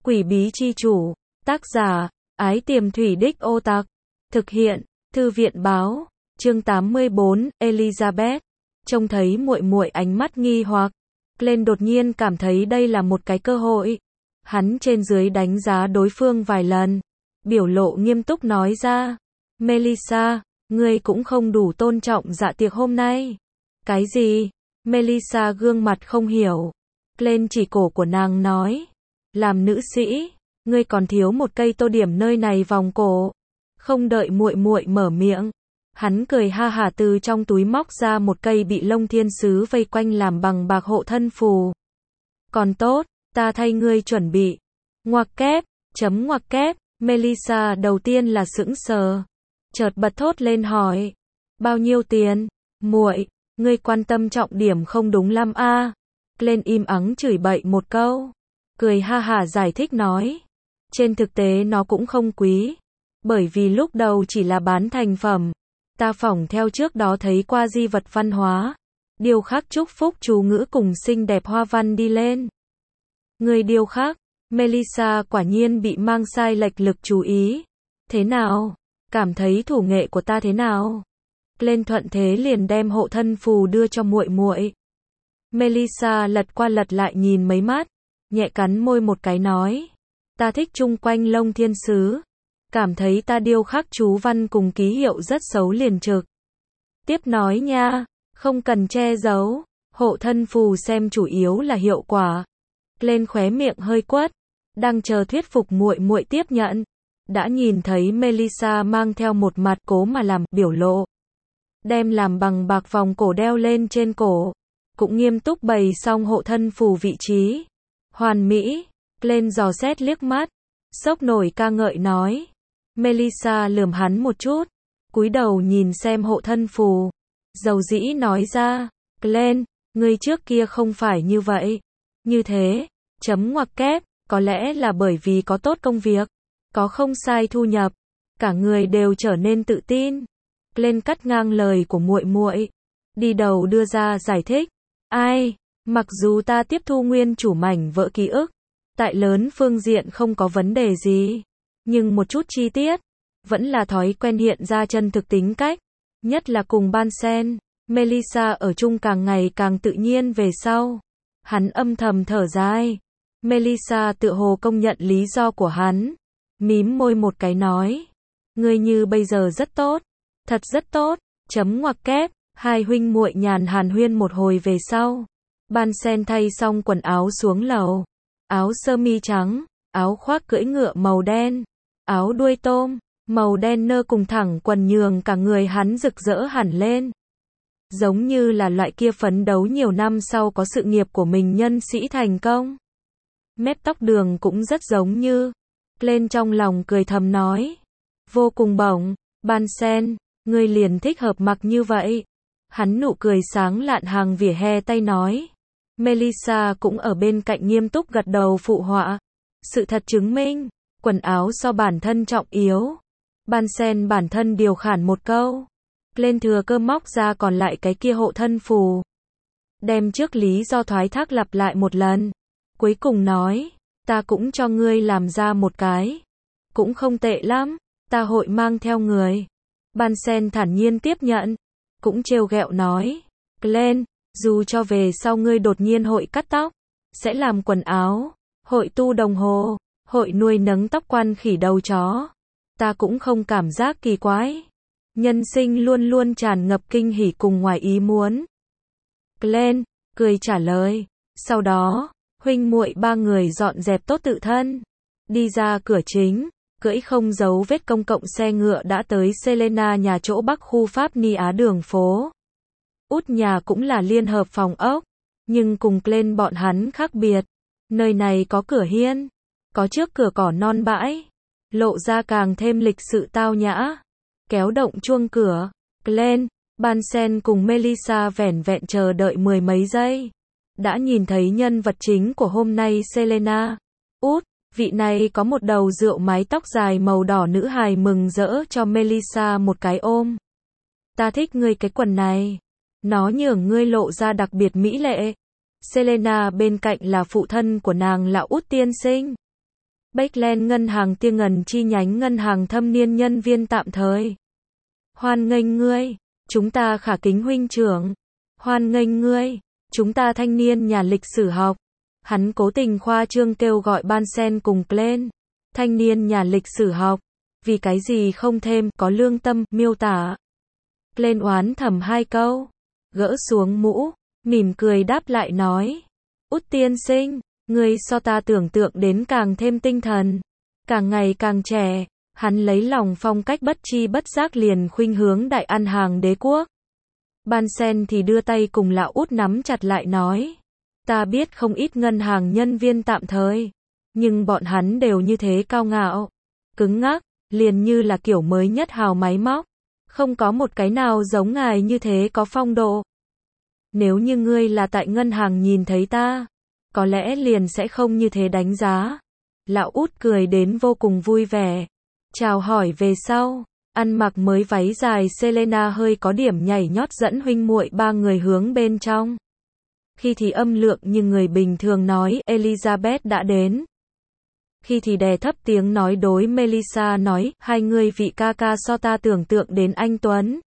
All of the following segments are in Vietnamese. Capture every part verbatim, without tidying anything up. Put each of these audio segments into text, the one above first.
Quỷ bí chi chủ, tác giả, Ái Tiềm Thủy Đích Ô Tặc, thực hiện, Thư viện báo, chương tám mươi bốn, Elizabeth, trông thấy muội muội ánh mắt nghi hoặc, Glenn đột nhiên cảm thấy đây là một cái cơ hội. Hắn trên dưới đánh giá đối phương vài lần, biểu lộ nghiêm túc nói ra, Melissa, ngươi cũng không đủ tôn trọng dạ tiệc hôm nay. Cái gì? Melissa gương mặt không hiểu. Glenn chỉ cổ của nàng nói, làm nữ sĩ, ngươi còn thiếu một cây tô điểm nơi này vòng cổ. Không đợi muội muội mở miệng, hắn cười ha hả từ trong túi móc ra một cây bị lông thiên sứ vây quanh làm bằng bạc hộ thân phù. Còn tốt, ta thay ngươi chuẩn bị. Ngoặc kép, chấm ngoặc kép, Melissa đầu tiên là sững sờ, chợt bật thốt lên hỏi, bao nhiêu tiền? Muội, ngươi quan tâm trọng điểm không đúng lắm a. À? Glenn im ắng chửi bậy một câu, cười ha hả giải thích nói, trên thực tế nó cũng không quý, bởi vì lúc đầu chỉ là bán thành phẩm, ta phỏng theo trước đó thấy qua di vật văn hóa, điêu khắc chúc phúc chú ngữ cùng xinh đẹp hoa văn đi lên. Người điêu khắc, Melissa quả nhiên bị mang sai lệch lực chú ý. Thế nào? Cảm thấy thủ nghệ của ta thế nào? Glenn thuận thế liền đem hộ thân phù đưa cho muội muội. Melissa lật qua lật lại nhìn mấy mắt, nhẹ cắn môi một cái nói, ta thích chung quanh lông thiên sứ, cảm thấy ta điêu khắc chú văn cùng ký hiệu rất xấu liền trực. Tiếp nói nha, không cần che giấu, hộ thân phù xem chủ yếu là hiệu quả. Glenn khóe miệng hơi quất, đang chờ thuyết phục muội muội tiếp nhận, đã nhìn thấy Melissa mang theo một mặt cố mà làm biểu lộ, đem làm bằng bạc vòng cổ đeo lên trên cổ, cũng nghiêm túc bày xong hộ thân phù vị trí. Hoàn mỹ. Glenn dò xét liếc mắt, sốc nổi ca ngợi nói. Melissa lườm hắn một chút, cúi đầu nhìn xem hộ thân phù, dầu dĩ nói ra, Glenn, ngươi trước kia không phải như vậy. Như thế, chấm ngoặc kép, có lẽ là bởi vì có tốt công việc, có không sai thu nhập, cả người đều trở nên tự tin. Glenn cắt ngang lời của muội muội, đi đầu đưa ra giải thích, ai, mặc dù ta tiếp thu nguyên chủ mảnh vỡ ký ức, tại lớn phương diện không có vấn đề gì, nhưng một chút chi tiết, vẫn là thói quen hiện ra chân thực tính cách, nhất là cùng Bansen. Melissa ở chung càng ngày càng tự nhiên về sau. Hắn âm thầm thở dài. Melissa tự hồ công nhận lý do của hắn, mím môi một cái nói, ngươi như bây giờ rất tốt, thật rất tốt, chấm ngoặc kép. Hai huynh muội nhàn hàn huyên một hồi về sau, Bansen thay xong quần áo xuống lầu, áo sơ mi trắng, áo khoác cưỡi ngựa màu đen, áo đuôi tôm màu đen nơ cùng thẳng quần nhường cả người hắn rực rỡ hẳn lên, giống như là loại kia phấn đấu nhiều năm sau có sự nghiệp của mình nhân sĩ thành công. Mép tóc đường cũng rất giống như. Glenn trong lòng cười thầm nói, vô cùng bổng. Bansen, ngươi liền thích hợp mặc như vậy. Hắn nụ cười sáng lạn hàng vỉa hè tay nói. Melissa cũng ở bên cạnh nghiêm túc gật đầu phụ họa. Sự thật chứng minh, quần áo so bản thân trọng yếu. Bansen bản thân điều khản một câu. Glenn thừa cơ móc ra còn lại cái kia hộ thân phù, đem trước lý do thoái thác lặp lại một lần, cuối cùng nói, ta cũng cho ngươi làm ra một cái, cũng không tệ lắm, ta hội mang theo người. Bansen thản nhiên tiếp nhận, cũng trêu ghẹo nói, Glenn, dù cho về sau ngươi đột nhiên hội cắt tóc, sẽ làm quần áo, hội tu đồng hồ, hội nuôi nấng tóc quan khỉ đầu chó, ta cũng không cảm giác kỳ quái. Nhân sinh luôn luôn tràn ngập kinh hỉ cùng ngoài ý muốn. Glenn cười trả lời. Sau đó, huynh muội ba người dọn dẹp tốt tự thân, đi ra cửa chính, cưỡi không dấu vết công cộng xe ngựa đã tới Selena nhà chỗ Bắc khu Pháp Ni Á đường phố. Út nhà cũng là liên hợp phòng ốc, nhưng cùng Glenn bọn hắn khác biệt. Nơi này có cửa hiên, có trước cửa cỏ non bãi, lộ ra càng thêm lịch sự tao nhã. Kéo động chuông cửa, Glenn, Bansen cùng Melissa vẻn vẹn chờ đợi mười mấy giây, đã nhìn thấy nhân vật chính của hôm nay Selena. Út, vị này có một đầu rượu mái tóc dài màu đỏ nữ hài mừng rỡ cho Melissa một cái ôm. Ta thích ngươi cái quần này, nó nhường ngươi lộ ra đặc biệt mỹ lệ. Selena bên cạnh là phụ thân của nàng là Út tiên sinh. Bachland ngân hàng Tiên Ngân chi nhánh ngân hàng thâm niên nhân viên tạm thời. Hoan nghênh ngươi, chúng ta khả kính huynh trưởng. Hoan nghênh ngươi, chúng ta thanh niên nhà lịch sử học. Hắn cố tình khoa trương kêu gọi Bunsen cùng Glenn. Thanh niên nhà lịch sử học. Vì cái gì không thêm, có lương tâm, miêu tả. Glenn oán thầm hai câu. Gỡ xuống mũ, mỉm cười đáp lại nói. Út tiên sinh, ngươi so ta tưởng tượng đến càng thêm tinh thần. Càng ngày càng trẻ, hắn lấy lòng phong cách bất chi bất giác liền khuynh hướng đại ăn hàng đế quốc. Bunsen thì đưa tay cùng lão Út nắm chặt lại nói. Ta biết không ít ngân hàng nhân viên tạm thời. Nhưng bọn hắn đều như thế cao ngạo. Cứng ngắc, liền như là kiểu mới nhất hào máy móc. Không có một cái nào giống ngài như thế có phong độ. Nếu như ngươi là tại ngân hàng nhìn thấy ta, có lẽ liền sẽ không như thế đánh giá. Lão Út cười đến vô cùng vui vẻ. Chào hỏi về sau, ăn mặc mới váy dài Selena hơi có điểm nhảy nhót dẫn huynh muội ba người hướng bên trong. Khi thì âm lượng như người bình thường nói Elizabeth đã đến. Khi thì đè thấp tiếng nói đối Melissa nói, hai người vị ca ca so ta tưởng tượng đến anh Tuấn.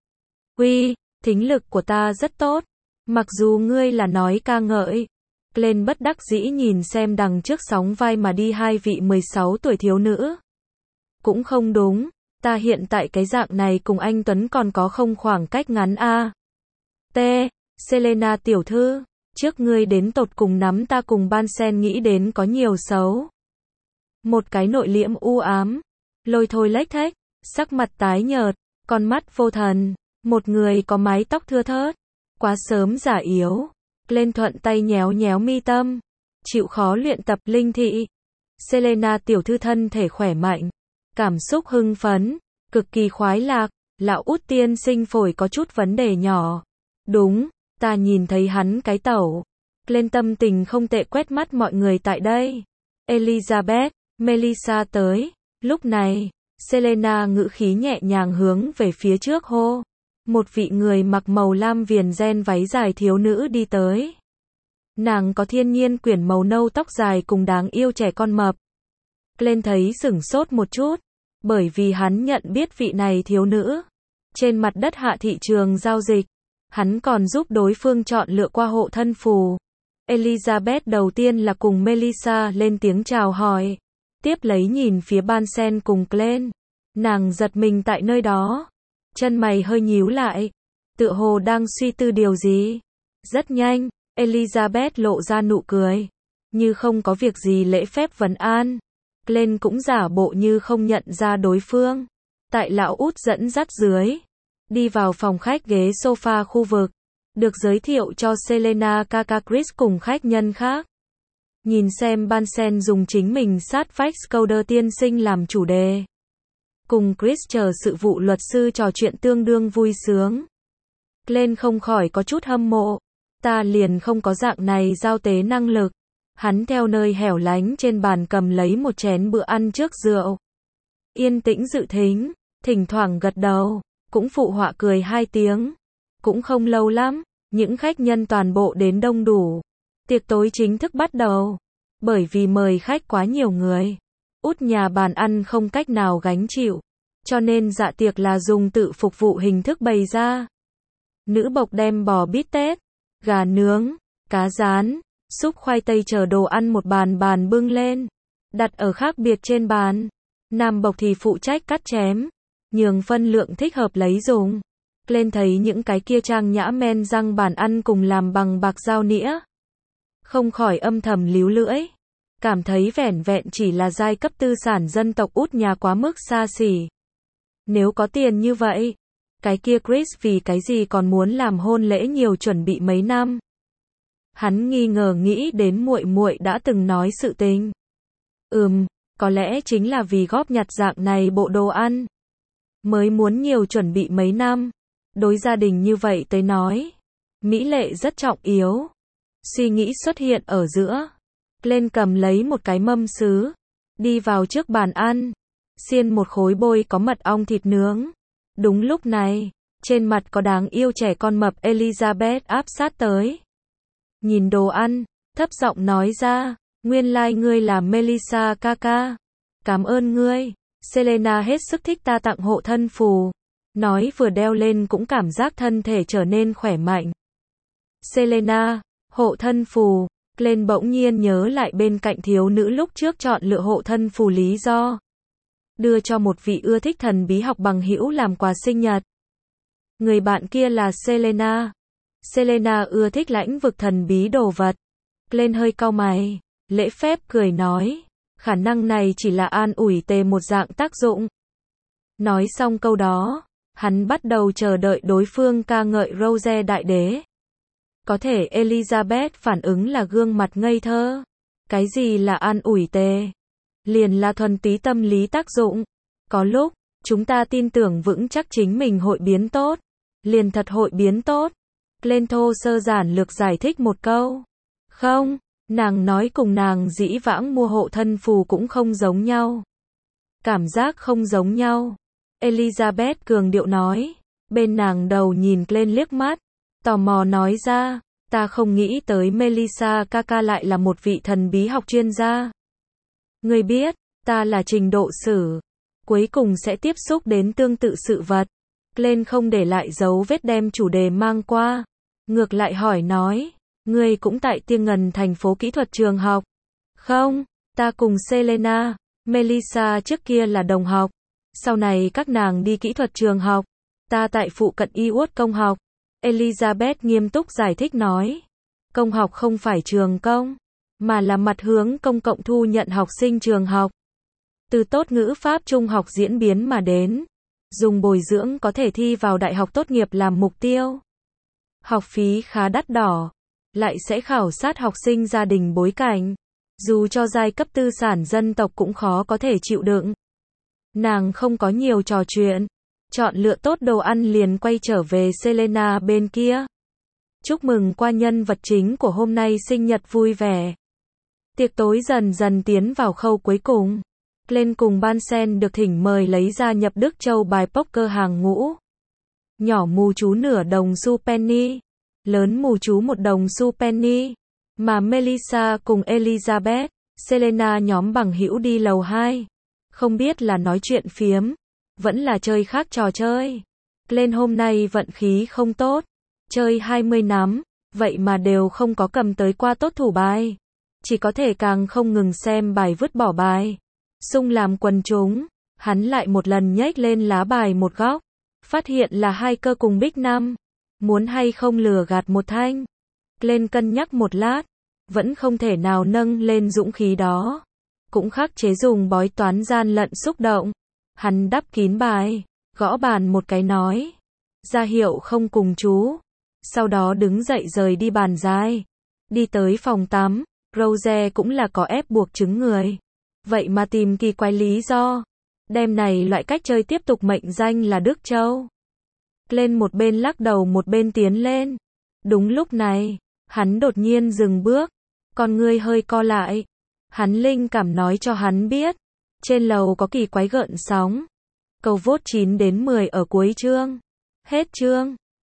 Uy, thính lực của ta rất tốt. Mặc dù ngươi là nói ca ngợi. Glenn bất đắc dĩ nhìn xem đằng trước sóng vai mà đi hai vị mười sáu tuổi thiếu nữ. Cũng không đúng, ta hiện tại cái dạng này cùng anh Tuấn còn có không khoảng cách ngắn a. T. Selena tiểu thư, trước ngươi đến tột cùng nắm ta cùng Bunsen nghĩ đến có nhiều xấu. Một cái nội liễm u ám, lôi thôi lếch thếch, sắc mặt tái nhợt, con mắt vô thần, một người có mái tóc thưa thớt, quá sớm già yếu. Glenn thuận tay nhéo nhéo mi tâm, chịu khó luyện tập linh thị. Selena tiểu thư thân thể khỏe mạnh, cảm xúc hưng phấn, cực kỳ khoái lạc. Lão Út tiên sinh phổi có chút vấn đề nhỏ. Đúng, ta nhìn thấy hắn cái tẩu. Glenn tâm tình không tệ quét mắt mọi người tại đây. Elizabeth, Melissa tới. Lúc này, Selena ngữ khí nhẹ nhàng hướng về phía trước hô. Một vị người mặc màu lam viền ren váy dài thiếu nữ đi tới. Nàng có thiên nhiên quyển màu nâu tóc dài cùng đáng yêu trẻ con mập. Glenn thấy sửng sốt một chút, bởi vì hắn nhận biết vị này thiếu nữ. Trên mặt đất hạ thị trường giao dịch, hắn còn giúp đối phương chọn lựa qua hộ thân phù. Elizabeth đầu tiên là cùng Melissa lên tiếng chào hỏi, tiếp lấy nhìn phía Bunsen cùng Glenn. Nàng giật mình tại nơi đó. Chân mày hơi nhíu lại, tựa hồ đang suy tư điều gì. Rất nhanh, Elizabeth lộ ra nụ cười, như không có việc gì lễ phép vấn an. Glenn cũng giả bộ như không nhận ra đối phương. Tại lão Út dẫn dắt dưới, đi vào phòng khách ghế sofa khu vực, được giới thiệu cho Selena Kaka Chris cùng khách nhân khác. Nhìn xem Bunsen dùng chính mình sát vách Scouder tiên sinh làm chủ đề. Cùng Chris chờ sự vụ luật sư trò chuyện tương đương vui sướng. Glenn không khỏi có chút hâm mộ. Ta liền không có dạng này giao tế năng lực. Hắn theo nơi hẻo lánh trên bàn cầm lấy một chén bữa ăn trước rượu. Yên tĩnh dự thính, thỉnh thoảng gật đầu, cũng phụ họa cười hai tiếng. Cũng không lâu lắm, những khách nhân toàn bộ đến đông đủ. Tiệc tối chính thức bắt đầu. Bởi vì mời khách quá nhiều người, Út nhà bàn ăn không cách nào gánh chịu, cho nên dạ tiệc là dùng tự phục vụ hình thức bày ra. Nữ bộc đem bò bít tết, gà nướng, cá rán, súp khoai tây chờ đồ ăn một bàn bàn bưng lên, đặt ở khác biệt trên bàn. Nam bộc thì phụ trách cắt chém, nhường phân lượng thích hợp lấy dùng. Lên thấy những cái kia trang nhã men răng bàn ăn cùng làm bằng bạc dao nĩa, không khỏi âm thầm líu lưỡi. Cảm thấy vẻn vẹn chỉ là giai cấp tư sản dân tộc Út nhà quá mức xa xỉ. Nếu có tiền như vậy, cái kia Chris vì cái gì còn muốn làm hôn lễ nhiều chuẩn bị mấy năm. Hắn nghi ngờ nghĩ đến muội muội đã từng nói sự tình. Ừm, có lẽ chính là vì góp nhặt dạng này bộ đồ ăn, mới muốn nhiều chuẩn bị mấy năm. Đối gia đình như vậy tới nói, mỹ lệ rất trọng yếu. Suy nghĩ xuất hiện ở giữa. Lên cầm lấy một cái mâm sứ, đi vào trước bàn ăn, xiên một khối bôi có mật ong thịt nướng. Đúng lúc này, trên mặt có đáng yêu trẻ con mập Elizabeth áp sát tới. Nhìn đồ ăn, thấp giọng nói ra, Nguyên lai like ngươi là Melissa ca ca. Cảm ơn ngươi. Selena hết sức thích ta tặng hộ thân phù. Nói vừa đeo lên cũng cảm giác thân thể trở nên khỏe mạnh. Selena, hộ thân phù. Glenn bỗng nhiên nhớ lại bên cạnh thiếu nữ lúc trước chọn lựa hộ thân phù lý do. Đưa cho một vị ưa thích thần bí học bằng hữu làm quà sinh nhật. Người bạn kia là Selena. Selena ưa thích lãnh vực thần bí đồ vật. Glenn hơi cau mày, lễ phép cười nói, khả năng này chỉ là an ủi tề một dạng tác dụng. Nói xong câu đó, hắn bắt đầu chờ đợi đối phương ca ngợi Rose đại đế. Có thể Elizabeth phản ứng là gương mặt ngây thơ. Cái gì là an ủi tề? Liền là thuần túy tâm lý tác dụng. Có lúc, chúng ta tin tưởng vững chắc chính mình hội biến tốt. Liền thật hội biến tốt. Glenn thô sơ giản lược giải thích một câu. Không, nàng nói cùng nàng dĩ vãng mua hộ thân phù cũng không giống nhau. Cảm giác không giống nhau. Elizabeth cường điệu nói. Bên nàng đầu nhìn Glenn liếc mắt. Tò mò nói ra. Ta không nghĩ tới Melissa ca ca lại là một vị thần bí học chuyên gia. Ngươi biết, ta là trình độ sử. Cuối cùng sẽ tiếp xúc đến tương tự sự vật. Glenn không để lại dấu vết đem chủ đề mang qua. Ngược lại hỏi nói. Ngươi cũng tại Tiên Ngần thành phố kỹ thuật trường học. Không, ta cùng Selena, Melissa trước kia là đồng học. Sau này các nàng đi kỹ thuật trường học. Ta tại phụ cận Ewood công học. Elizabeth nghiêm túc giải thích nói. Công học không phải trường công, mà là mặt hướng công cộng thu nhận học sinh trường học. Từ tốt ngữ pháp trung học diễn biến mà đến. Dùng bồi dưỡng có thể thi vào đại học tốt nghiệp làm mục tiêu. Học phí khá đắt đỏ. Lại sẽ khảo sát học sinh gia đình bối cảnh. Dù cho giai cấp tư sản dân tộc cũng khó có thể chịu đựng. Nàng không có nhiều trò chuyện. Chọn lựa tốt đồ ăn liền quay trở về Selena bên kia. Chúc mừng qua nhân vật chính của hôm nay sinh nhật vui vẻ. Tiệc tối dần dần tiến vào khâu cuối cùng. Glenn cùng Bansen được thỉnh mời lấy ra nhập Đức Châu bài poker hàng ngũ. Nhỏ mù chú nửa đồng xu penny. Lớn mù chú một đồng xu penny. Mà Melissa cùng Elizabeth, Selena nhóm bằng hữu đi lầu hai. Không biết là nói chuyện phiếm. Vẫn là chơi khác trò chơi. Glenn hôm nay vận khí không tốt. Chơi hai mươi nắm. Vậy mà đều không có cầm tới qua tốt thủ bài. Chỉ có thể càng không ngừng xem bài vứt bỏ bài. Sung làm quần chúng. Hắn lại một lần nhếch lên lá bài một góc. Phát hiện là hai cơ cùng bích năm. Muốn hay không lừa gạt một thanh. Glenn cân nhắc một lát. Vẫn không thể nào nâng lên dũng khí đó. Cũng khắc chế dùng bói toán gian lận xúc động. Hắn đắp kín bài. Gõ bàn một cái nói. Ra hiệu không cùng chú. Sau đó đứng dậy rời đi bàn dài. Đi tới phòng tắm. Rose cũng là có ép buộc chứng người. Vậy mà tìm kỳ quái lý do. Đêm này loại cách chơi tiếp tục mệnh danh là Đức Châu. Glenn một bên lắc đầu một bên tiến lên. Đúng lúc này, hắn đột nhiên dừng bước. Con ngươi hơi co lại. Hắn linh cảm nói cho hắn biết. Trên lầu có kỳ quái gợn sóng. Cầu vote chín đến mười ở cuối chương. Hết chương.